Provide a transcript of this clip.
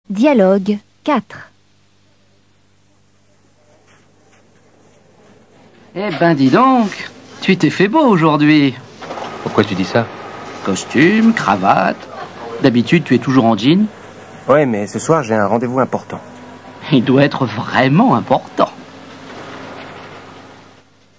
Dialogue 4. Eh ben dis donc, tu t'es fait beau aujourd'hui. Pourquoi tu dis ça? Costume, cravate. D'habitude tu es toujours en jean. Ouais, mais ce soir j'ai un rendez-vous important. Il doit être vraiment important.